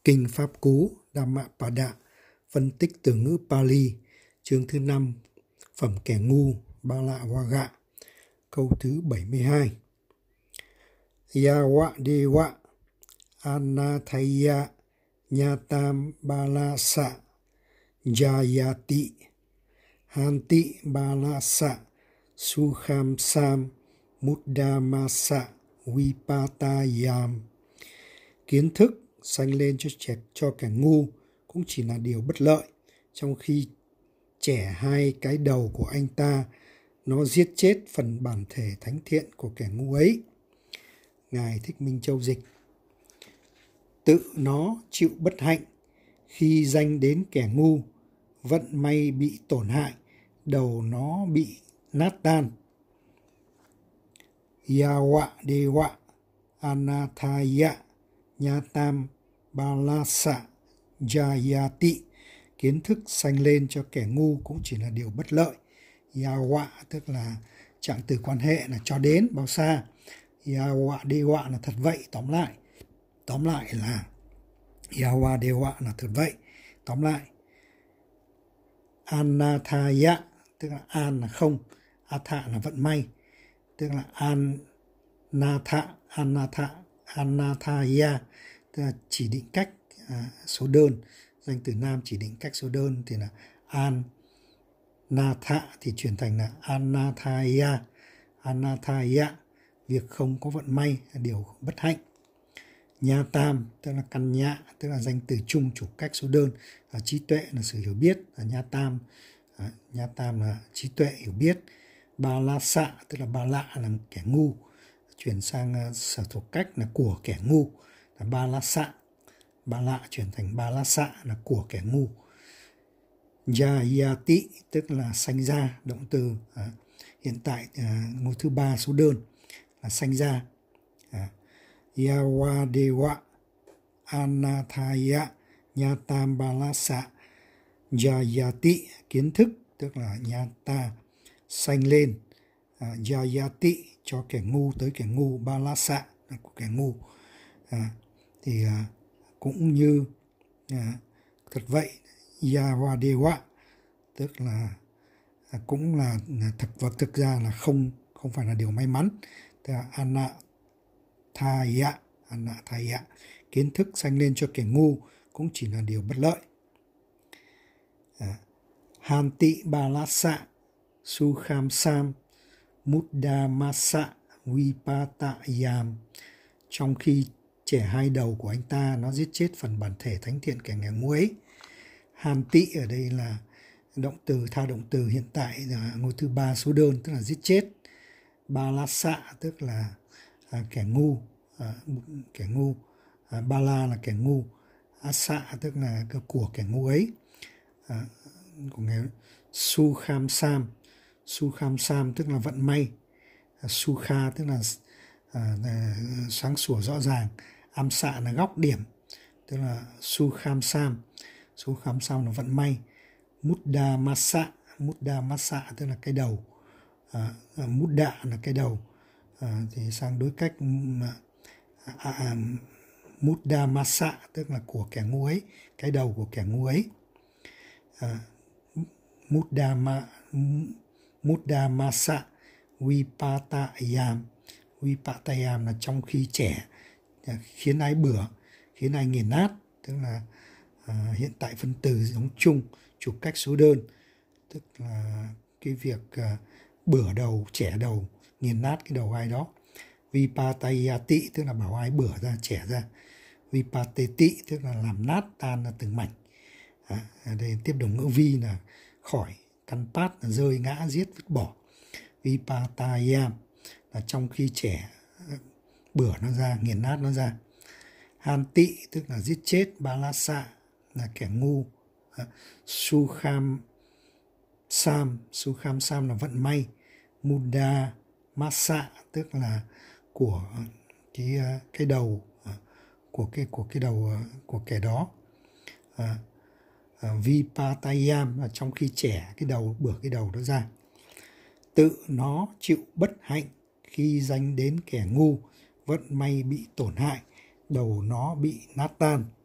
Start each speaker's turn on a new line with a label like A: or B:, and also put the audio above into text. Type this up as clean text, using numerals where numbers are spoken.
A: Kinh Pháp Cú Dhammapada, phân tích từ ngữ Pali, chương thứ 5, phẩm kẻ ngu, Balavaga, câu thứ 72. Yawa Dewa Anathaya Nyatam Balasa Jayati Hanti Balasa Sukham Sam Muddhamasa Vipatayam. Kiến thức sanh lên cho kẻ ngu cũng chỉ là điều bất lợi, trong khi chẻ hai cái đầu của anh ta, nó giết chết phần bản thể thánh thiện của kẻ ngu ấy. Ngài Thích Minh Châu dịch: tự nó chịu bất hạnh khi danh đến kẻ ngu, vận may bị tổn hại, đầu nó bị nát tan. Yawa Dewa Anathaya Nyatam Balasa Jayati. Kiến thức sanh lên cho kẻ ngu cũng chỉ là điều bất lợi. Yawa tức là trạng từ quan hệ là cho đến, bao xa. Yawa Dewa là thật vậy, tóm lại là Yawa Dewa là thật vậy, tóm lại. Anathaya tức là an là không, atha là vận may, tức là Anathaya tức là chỉ định cách số đơn, danh từ nam chỉ định cách số đơn thì là Anatha thì chuyển thành là Anathaya, việc không có vận may là điều bất hạnh. Nha tam tức là căn nhạ, tức là danh từ chung chủ cách số đơn. Trí tuệ là sự hiểu biết, nha tam là trí tuệ hiểu biết. Balasa tức là bala là kẻ ngu, chuyển sang sở thuộc cách là của kẻ ngu là balasa. Bala chuyển thành balasa là của kẻ ngu. Jayati tức là sanh ra, động từ hiện tại ngôi thứ ba số đơn là sanh ra. Yawadewa Anathaya Nyatam Balasa Jayati. Kiến thức tức là Nyata sanh lên, Jayati cho kẻ ngu tới kẻ ngu, Balasa là của kẻ ngu. Cũng như thật vậy, Yawadewa tức là cũng là thực ra là không phải là điều may mắn. Tức là Anathaya, kiến thức sanh lên cho kẻ ngu cũng chỉ là điều bất lợi. Hanti Balasa Sukham Sam Muddhamasa Vipatayam. Trong khi chẻ hai đầu của anh ta, nó giết chết phần bản thể thánh thiện kẻ ngu ấy. Hanti ở đây là động từ, tha động từ hiện tại là ngôi thứ ba số đơn, tức là giết chết. Balasa tức là kẻ ngu, Bala là kẻ ngu, Asa tức là của kẻ ngu ấy. Của ngày Sukham Sam tức là vận may, Sukha tức là sáng sủa rõ ràng, Amsa là góc điểm, tức là Sukham Sam là vận may. Muddhamasa tức là cái đầu, Muddha là cái đầu, thì sang đối cách Muddhamasa tức là của kẻ ngu ấy, cái đầu của kẻ ngu ấy. Muddhamasa Vipatayam là trong khi trẻ, khiến ai bửa, khiến ai nghiền nát, tức là hiện tại phân từ giống chung chủ cách số đơn, tức là cái việc bửa đầu, chẻ đầu, nghiền nát cái đầu ai đó. Vipatayati tức là bảo ai bửa ra, chẻ ra. Vipateti tức là làm nát, tan ra từng mảnh. Đây tiếp đồng ngữ vi là khỏi, căn pát là rơi, ngã, giết, vứt bỏ. Vipatayam là trong khi chẻ bửa nó ra, nghiền nát nó ra. Hanti tức là giết chết. Balasa là kẻ ngu. Sukham Sam là vận may. Muddhamasa tức là của cái đầu của cái đầu của kẻ đó. Vipatayam là trong khi chẻ cái đầu, bửa cái đầu đó ra. Tự nó chịu bất hạnh khi danh đến kẻ ngu, vận may bị tổn hại, đầu nó bị nát tan.